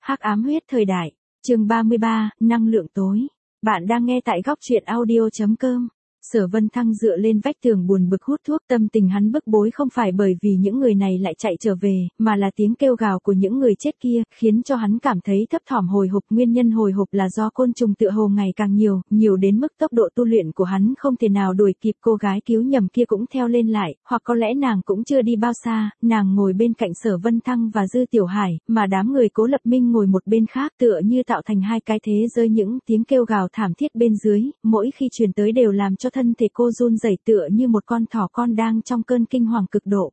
Hắc ám huyết thời đại, chương 33, năng lượng tối. Bạn đang nghe tại góc truyện audio.com. Sở Vân Thăng dựa lên vách tường buồn bực hút thuốc, tâm tình hắn bức bối không phải bởi vì những người này lại chạy trở về, mà là tiếng kêu gào của những người chết kia, khiến cho hắn cảm thấy thấp thỏm hồi hộp. Nguyên nhân hồi hộp là do côn trùng tựa hồ ngày càng nhiều đến mức tốc độ tu luyện của hắn không thể nào đuổi kịp. Cô gái cứu nhầm kia cũng theo lên lại, hoặc có lẽ nàng cũng chưa đi bao xa, nàng ngồi bên cạnh Sở Vân Thăng và Dư Tiểu Hải, mà đám người Cố Lập Minh ngồi một bên khác, tựa như tạo thành hai cái thế giới. Những tiếng kêu gào thảm thiết bên dưới, mỗi khi truyền tới đều làm cho thân thể cô run rẩy, tựa như một con thỏ con đang trong cơn kinh hoàng cực độ.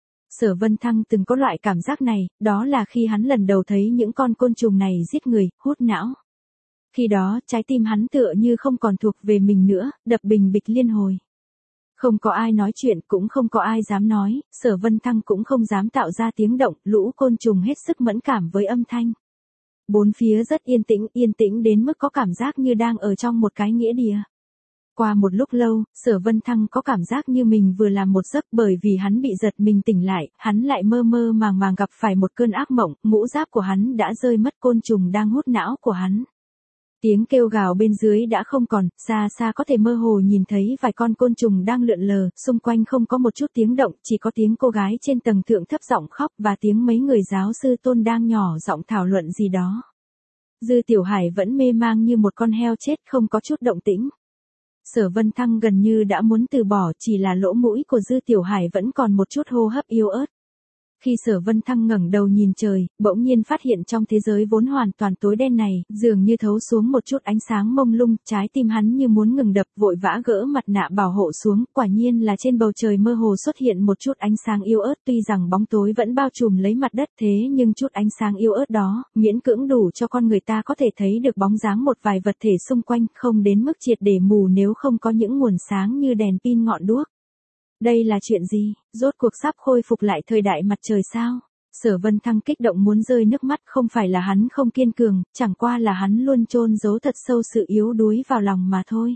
Sở Vân Thăng từng có loại cảm giác này, đó là khi hắn lần đầu thấy những con côn trùng này giết người, hút não. Khi đó, trái tim hắn tựa như không còn thuộc về mình nữa, đập bình bịch liên hồi. Không có ai nói chuyện, cũng không có ai dám nói, Sở Vân Thăng cũng không dám tạo ra tiếng động, lũ côn trùng hết sức mẫn cảm với âm thanh. Bốn phía rất yên tĩnh đến mức có cảm giác như đang ở trong một cái nghĩa địa. Qua một lúc lâu, Sở Vân Thăng có cảm giác như mình vừa làm một giấc, bởi vì hắn bị giật mình tỉnh lại, hắn lại mơ màng gặp phải một cơn ác mộng, mũ giáp của hắn đã rơi mất, côn trùng đang hút não của hắn. Tiếng kêu gào bên dưới đã không còn, xa có thể mơ hồ nhìn thấy vài con côn trùng đang lượn lờ, xung quanh không có một chút tiếng động, chỉ có tiếng cô gái trên tầng thượng thấp giọng khóc và tiếng mấy người giáo sư Tôn đang nhỏ giọng thảo luận gì đó. Dư Tiểu Hải vẫn mê mang như một con heo chết, không có chút động tĩnh. Sở Vân Thăng gần như đã muốn từ bỏ, chỉ là lỗ mũi của Dư Tiểu Hải vẫn còn một chút hô hấp yếu ớt. Khi Sở Vân Thăng ngẩng đầu nhìn trời, bỗng nhiên phát hiện trong thế giới vốn hoàn toàn tối đen này, dường như thấu xuống một chút ánh sáng mông lung, trái tim hắn như muốn ngừng đập, vội vã gỡ mặt nạ bảo hộ xuống, quả nhiên là trên bầu trời mơ hồ xuất hiện một chút ánh sáng yếu ớt. Tuy rằng bóng tối vẫn bao trùm lấy mặt đất, thế nhưng chút ánh sáng yếu ớt đó, miễn cưỡng đủ cho con người ta có thể thấy được bóng dáng một vài vật thể xung quanh, không đến mức triệt để mù nếu không có những nguồn sáng như đèn pin ngọn đuốc. Đây là chuyện gì? Rốt cuộc sắp khôi phục lại thời đại mặt trời sao? Sở Vân Thăng kích động muốn rơi nước mắt, không phải là hắn không kiên cường, chẳng qua là hắn luôn chôn giấu thật sâu sự yếu đuối vào lòng mà thôi.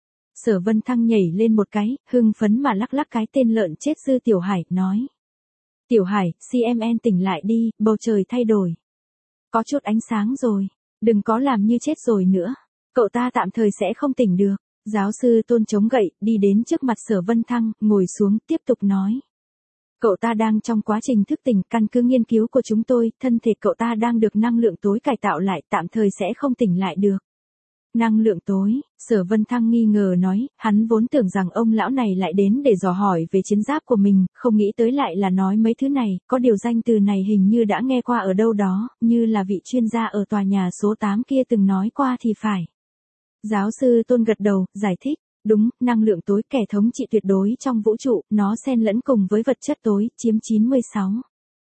Sở Vân Thăng nhảy lên một cái, hưng phấn mà lắc cái tên lợn chết Dư Tiểu Hải, nói. Tiểu Hải, CMN tỉnh lại đi, bầu trời thay đổi. Có chút ánh sáng rồi, đừng có làm như chết rồi nữa. Cậu ta tạm thời sẽ không tỉnh được. Giáo sư Tôn chống gậy, đi đến trước mặt Sở Vân Thăng, ngồi xuống, tiếp tục nói. Cậu ta đang trong quá trình thức tỉnh, căn cứ nghiên cứu của chúng tôi, thân thể cậu ta đang được năng lượng tối cải tạo lại, tạm thời sẽ không tỉnh lại được. Năng lượng tối, Sở Vân Thăng nghi ngờ nói, hắn vốn tưởng rằng ông lão này lại đến để dò hỏi về chiến giáp của mình, không nghĩ tới lại là nói mấy thứ này, có điều danh từ này hình như đã nghe qua ở đâu đó, như là vị chuyên gia ở tòa nhà số 8 kia từng nói qua thì phải. Giáo sư Tôn gật đầu, giải thích, đúng, năng lượng tối, kẻ thống trị tuyệt đối trong vũ trụ, nó xen lẫn cùng với vật chất tối, chiếm 96.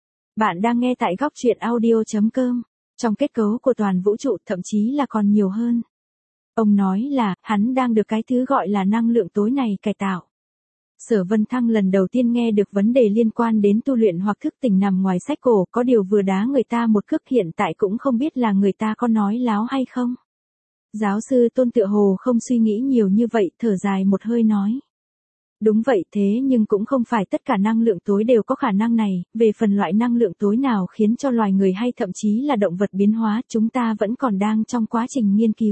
Bạn đang nghe tại góc truyện audio.com, trong kết cấu của toàn vũ trụ, thậm chí là còn nhiều hơn. Ông nói là, hắn đang được cái thứ gọi là năng lượng tối này cải tạo. Sở Vân Thăng lần đầu tiên nghe được vấn đề liên quan đến tu luyện hoặc thức tỉnh nằm ngoài sách cổ, có điều vừa đá người ta một cước, hiện tại cũng không biết là người ta có nói láo hay không. Giáo sư Tôn tựa hồ không suy nghĩ nhiều như vậy, thở dài một hơi nói. Đúng vậy, thế nhưng cũng không phải tất cả năng lượng tối đều có khả năng này, về phần loại năng lượng tối nào khiến cho loài người hay thậm chí là động vật biến hóa, chúng ta vẫn còn đang trong quá trình nghiên cứu.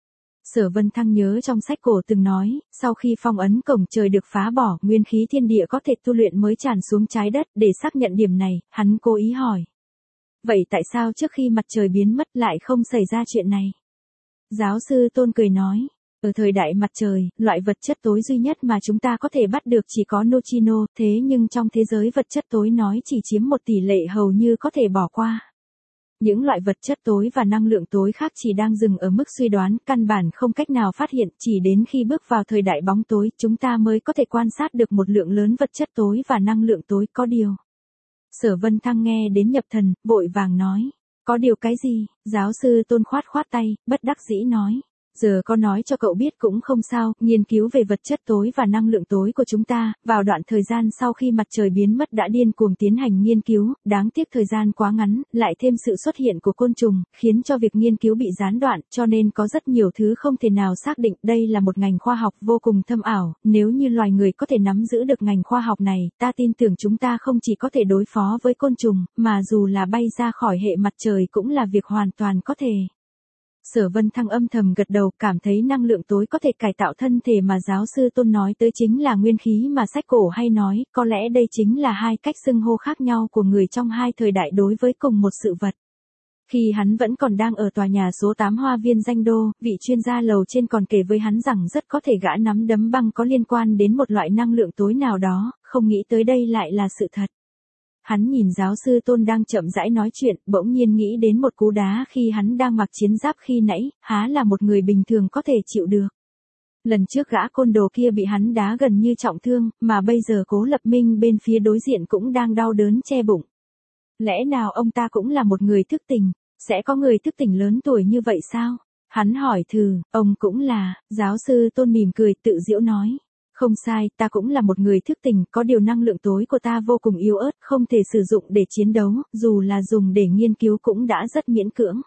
Sở Vân Thăng nhớ trong sách cổ từng nói, sau khi phong ấn cổng trời được phá bỏ, nguyên khí thiên địa có thể tu luyện mới tràn xuống trái đất, để xác nhận điểm này, hắn cố ý hỏi. Vậy tại sao trước khi mặt trời biến mất lại không xảy ra chuyện này? Giáo sư Tôn cười nói, ở thời đại mặt trời, loại vật chất tối duy nhất mà chúng ta có thể bắt được chỉ có neutrino, thế nhưng trong thế giới vật chất tối nói chỉ chiếm một tỷ lệ hầu như có thể bỏ qua. Những loại vật chất tối và năng lượng tối khác chỉ đang dừng ở mức suy đoán, căn bản không cách nào phát hiện, chỉ đến khi bước vào thời đại bóng tối, chúng ta mới có thể quan sát được một lượng lớn vật chất tối và năng lượng tối. Có điều. Sở Vân Thăng nghe đến nhập thần, vội vàng nói. Có điều cái gì? Giáo sư Tôn khoát tay, bất đắc dĩ nói. Giờ có nói cho cậu biết cũng không sao, nghiên cứu về vật chất tối và năng lượng tối của chúng ta, vào đoạn thời gian sau khi mặt trời biến mất đã điên cuồng tiến hành nghiên cứu, đáng tiếc thời gian quá ngắn, lại thêm sự xuất hiện của côn trùng, khiến cho việc nghiên cứu bị gián đoạn, cho nên có rất nhiều thứ không thể nào xác định. Đây là một ngành khoa học vô cùng thâm ảo, nếu như loài người có thể nắm giữ được ngành khoa học này, ta tin tưởng chúng ta không chỉ có thể đối phó với côn trùng, mà dù là bay ra khỏi hệ mặt trời cũng là việc hoàn toàn có thể. Sở Vân Thăng âm thầm gật đầu, cảm thấy năng lượng tối có thể cải tạo thân thể mà giáo sư Tôn nói tới chính là nguyên khí mà sách cổ hay nói, có lẽ đây chính là hai cách xưng hô khác nhau của người trong hai thời đại đối với cùng một sự vật. Khi hắn vẫn còn đang ở tòa nhà số 8 Hoa Viên Danh Đô, vị chuyên gia lầu trên còn kể với hắn rằng rất có thể gã nắm đấm băng có liên quan đến một loại năng lượng tối nào đó, không nghĩ tới đây lại là sự thật. Hắn nhìn giáo sư Tôn đang chậm rãi nói chuyện, bỗng nhiên nghĩ đến một cú đá khi hắn đang mặc chiến giáp khi nãy, há là một người bình thường có thể chịu được. Lần trước gã côn đồ kia bị hắn đá gần như trọng thương, mà bây giờ Cố Lập Minh bên phía đối diện cũng đang đau đớn che bụng. Lẽ nào ông ta cũng là một người thức tỉnh? Sẽ có người thức tỉnh lớn tuổi như vậy sao? Hắn hỏi thử, ông cũng là, giáo sư Tôn mỉm cười tự giễu nói. Không sai, ta cũng là một người thức tỉnh, có điều năng lượng tối của ta vô cùng yếu ớt, không thể sử dụng để chiến đấu, dù là dùng để nghiên cứu cũng đã rất miễn cưỡng.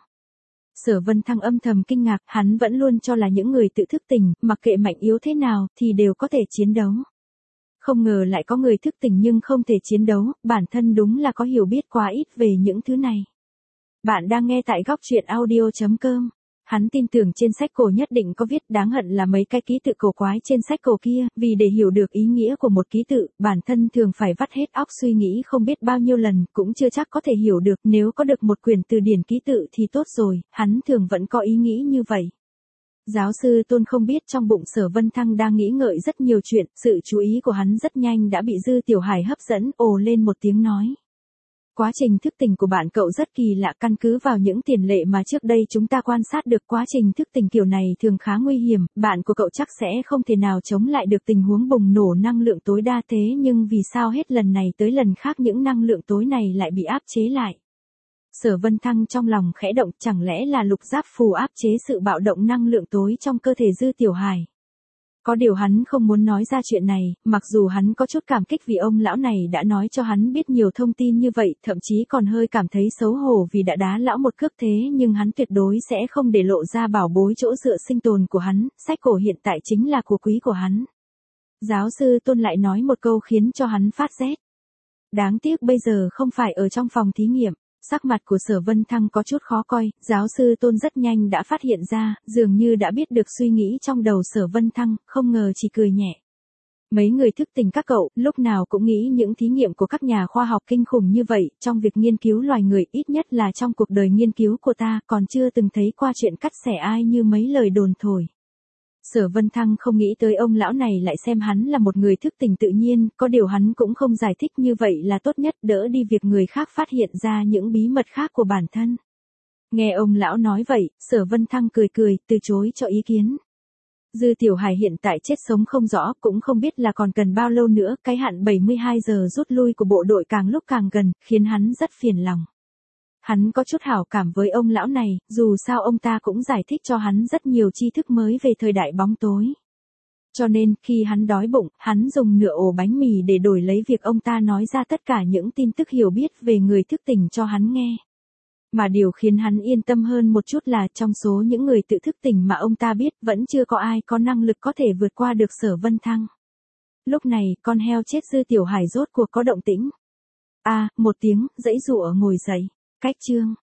Sở Vân Thăng âm thầm kinh ngạc, hắn vẫn luôn cho là những người tự thức tỉnh, mặc kệ mạnh yếu thế nào, thì đều có thể chiến đấu. Không ngờ lại có người thức tỉnh nhưng không thể chiến đấu, bản thân đúng là có hiểu biết quá ít về những thứ này. Bạn đang nghe tại góc truyện audio.com. Hắn tin tưởng trên sách cổ nhất định có viết, đáng hận là mấy cái ký tự cổ quái trên sách cổ kia, vì để hiểu được ý nghĩa của một ký tự, bản thân thường phải vắt hết óc suy nghĩ không biết bao nhiêu lần, cũng chưa chắc có thể hiểu được, nếu có được một quyển từ điển ký tự thì tốt rồi, hắn thường vẫn có ý nghĩ như vậy. Giáo sư Tôn không biết trong bụng Sở Vân Thăng đang nghĩ ngợi rất nhiều chuyện, sự chú ý của hắn rất nhanh đã bị Dư Tiểu Hải hấp dẫn, ồ lên một tiếng nói. Quá trình thức tỉnh của bạn cậu rất kỳ lạ, căn cứ vào những tiền lệ mà trước đây chúng ta quan sát được, quá trình thức tỉnh kiểu này thường khá nguy hiểm, bạn của cậu chắc sẽ không thể nào chống lại được tình huống bùng nổ năng lượng tối đa thế, nhưng vì sao hết lần này tới lần khác những năng lượng tối này lại bị áp chế lại? Sở Vân Thăng trong lòng khẽ động, chẳng lẽ là lục giáp phù áp chế sự bạo động năng lượng tối trong cơ thể Dư Tiểu Hải? Có điều hắn không muốn nói ra chuyện này, mặc dù hắn có chút cảm kích vì ông lão này đã nói cho hắn biết nhiều thông tin như vậy, thậm chí còn hơi cảm thấy xấu hổ vì đã đá lão một cước thế, nhưng hắn tuyệt đối sẽ không để lộ ra bảo bối chỗ dựa sinh tồn của hắn, sách cổ hiện tại chính là của quý của hắn. Giáo sư Tôn lại nói một câu khiến cho hắn phát rét. Đáng tiếc bây giờ không phải ở trong phòng thí nghiệm. Sắc mặt của Sở Vân Thăng có chút khó coi, giáo sư Tôn rất nhanh đã phát hiện ra, dường như đã biết được suy nghĩ trong đầu Sở Vân Thăng, không ngờ chỉ cười nhẹ. Mấy người thức tỉnh các cậu, lúc nào cũng nghĩ những thí nghiệm của các nhà khoa học kinh khủng như vậy, trong việc nghiên cứu loài người, ít nhất là trong cuộc đời nghiên cứu của ta, còn chưa từng thấy qua chuyện cắt xẻ ai như mấy lời đồn thổi. Sở Vân Thăng không nghĩ tới ông lão này lại xem hắn là một người thức tỉnh tự nhiên, có điều hắn cũng không giải thích như vậy là tốt nhất, đỡ đi việc người khác phát hiện ra những bí mật khác của bản thân. Nghe ông lão nói vậy, Sở Vân Thăng cười cười, từ chối cho ý kiến. Dư Tiểu Hải hiện tại chết sống không rõ, cũng không biết là còn cần bao lâu nữa, cái hạn 72 giờ rút lui của bộ đội càng lúc càng gần, khiến hắn rất phiền lòng. Hắn có chút hảo cảm với ông lão này, dù sao ông ta cũng giải thích cho hắn rất nhiều tri thức mới về thời đại bóng tối. Cho nên, khi hắn đói bụng, hắn dùng nửa ổ bánh mì để đổi lấy việc ông ta nói ra tất cả những tin tức hiểu biết về người thức tỉnh cho hắn nghe. Mà điều khiến hắn yên tâm hơn một chút là trong số những người tự thức tỉnh mà ông ta biết, vẫn chưa có ai có năng lực có thể vượt qua được Sở Vân Thăng. Lúc này, con heo chết Dư Tiểu Hải rốt cuộc có động tĩnh. Một tiếng, giãy giụa ngồi dậy. Cách chương